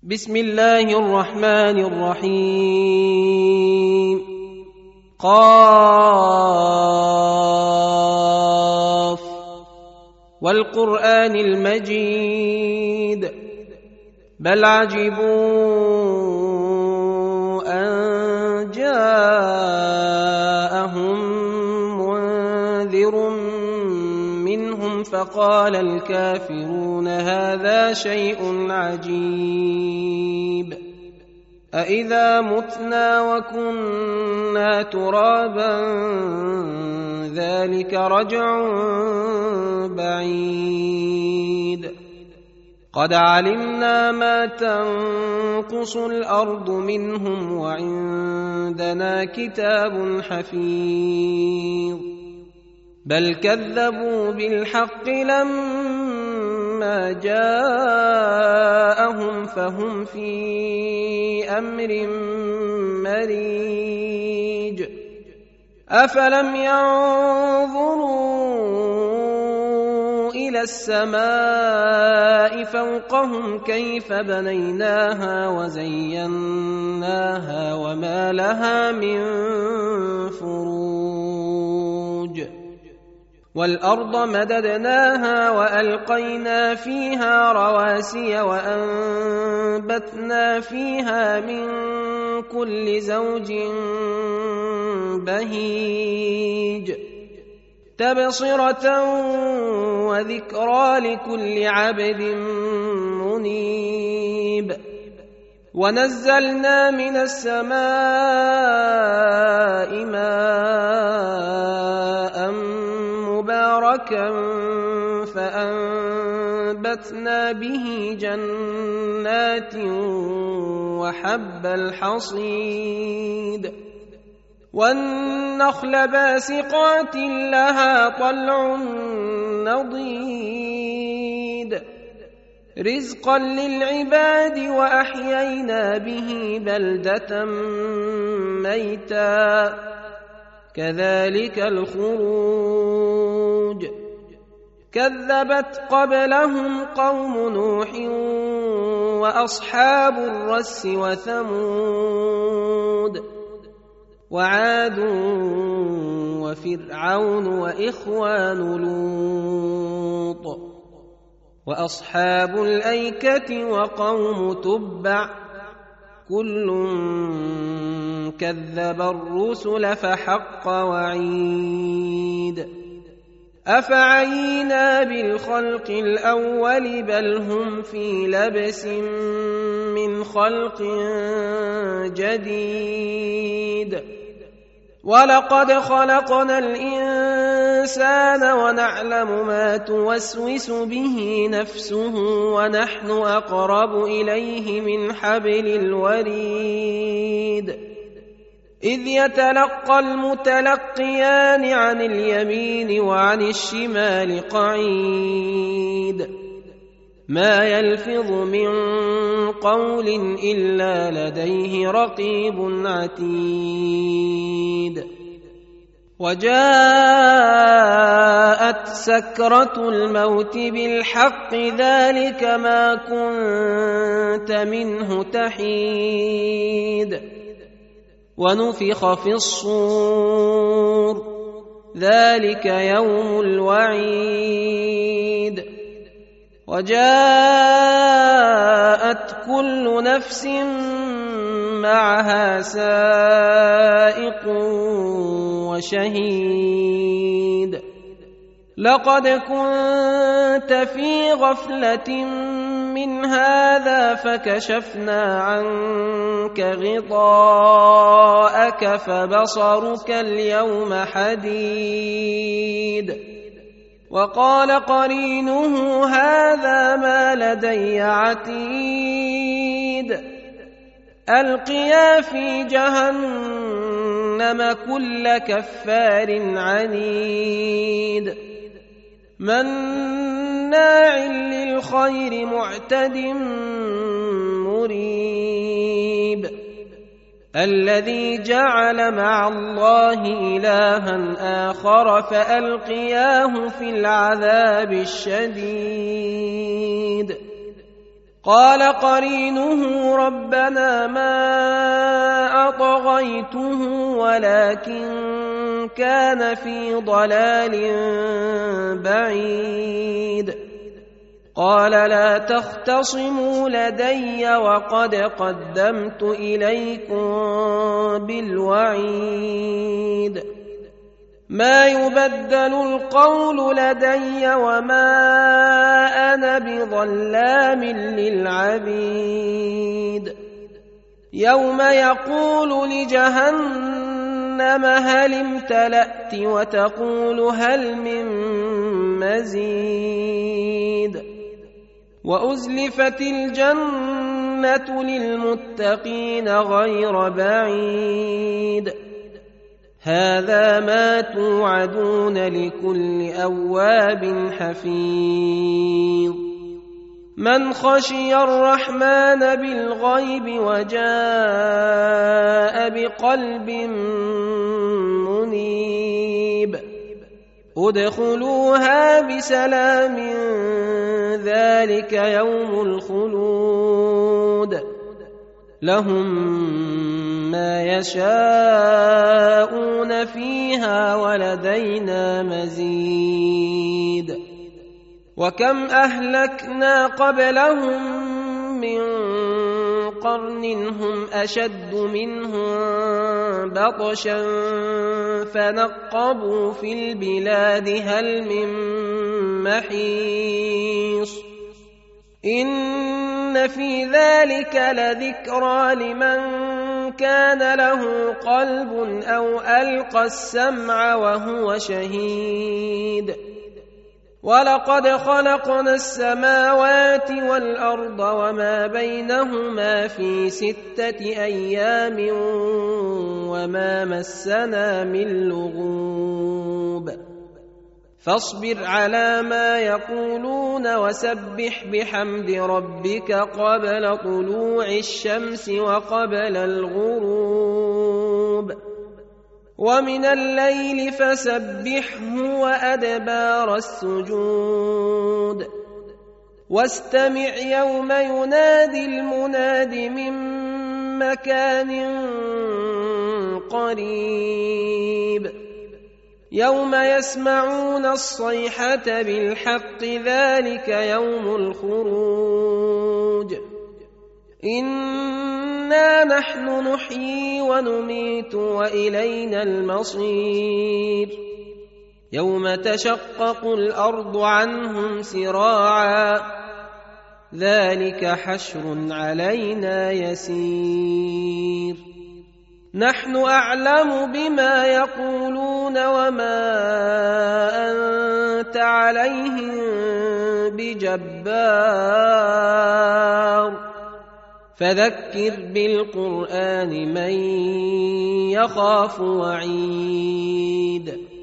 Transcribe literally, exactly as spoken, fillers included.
بسم الله الرحمن الرحيم. قاف والقرآن المجيد بل عجبوا أن جاءهم منذر منهم فقال الكافرون هذا شيء عجيب أإذا متنا وكنا ترابا ذلك رجع بعيد قد علمنا ما تنقص الأرض منهم وعندنا كتاب حفيظ بل كذبوا بالحق لما جاءهم فهم في أمر مريج أفلم ينظروا إلى السماء فوقهم كيف بنيناها وزيناها وما لها من فروج والأرض مددناها وألقينا فيها رواسي وأنبتنا فيها من كل زوج بهيج تبصرة وذكرى لكل عبد منيب ونزلنا من السماء ماء مباركا فأنبتنا به جنات وحب الحصيد والنخل باسقات لها طلع نضيد رزقا للعباد وأحيينا به بلدة ميتا كذلك الخروج كذبت قبلهم قوم نوح وأصحاب الرس وثمود وعاد وفرعون وإخوان لوط وأصحاب الأيكة وقوم تبع كل كذب الرسل فحق وعيد أفعينا بالخلق الأول بل هم في لبس من خلق جديد ولقد خلقنا الإنسان ونعلم ما توسوس به نفسه ونحن أقرب إليه من حبل الوريد إذ يتلقى المتلقيان عن اليمين وعن الشمال قعيد ما يلفظ من قول إلا لديه رقيب عتيد وجاءت سكرة الموت بالحق ذلك ما كنت منه تحيد ونفخ في الصور ذلك يوم الوعيد وجاءت كل نفس معها سائق وشهيد لقد كنت في غفلة من هذا فكشفنا عنك غطاءك فبصرك اليوم حديد وقال قرينه هذا ما لدي عتيد ألقيا في جهنم كل كفار عنيد مناع للخير معتد مريب الذي جعل مع الله إلها آخر فألقياه في العذاب الشديد قال قرينه ربنا ما أطغيته ولكن كان في ضلال بعيد قال لا تختصموا لدي وقد قدمت إليكم بالوعيد ما يبدل القول لدي وما أنا بظلام للعبيد يوم يقول لجهنم هل امتلأت وتقول هل من مزيد وأزلفت الجنة للمتقين غير بعيد هذا ما توعدون لكل أواب حفيظ من خشي الرحمن بالغيب وجاء بقلب منيب ادخلوها بسلام ذلك يوم الخلود لهم ما يشاءون فيها ولدينا مزيد وكم أهلكنا قبلهم من قرن هم أشد منهم بطشا فنقبوا في البلاد هل من محيص إن في ذلك لذكرى لمن كان له قلب أو ألقى السمع وهو شهيد ولقد خلقنا السماوات والأرض وما بينهما في ستة أيام وما مسنا من لغوب فاصبر على ما يقولون وسبح بحمد ربك قبل طلوع الشمس وقبل الغروب ومن الليل فسبحه وأدبار السجود واستمع يوم ينادي المناد من مكان قريب يوم يسمعون الصيحة بالحق ذلك يوم الخروج إنا نحن نحيي ونميت وإلينا المصير يوم تشقق الأرض عنهم سراعا ذلك حشر علينا يسير نحن أعلم بما يقولون وما أنت عليهم بجبار فذكر بالقرآن من يخاف وعيد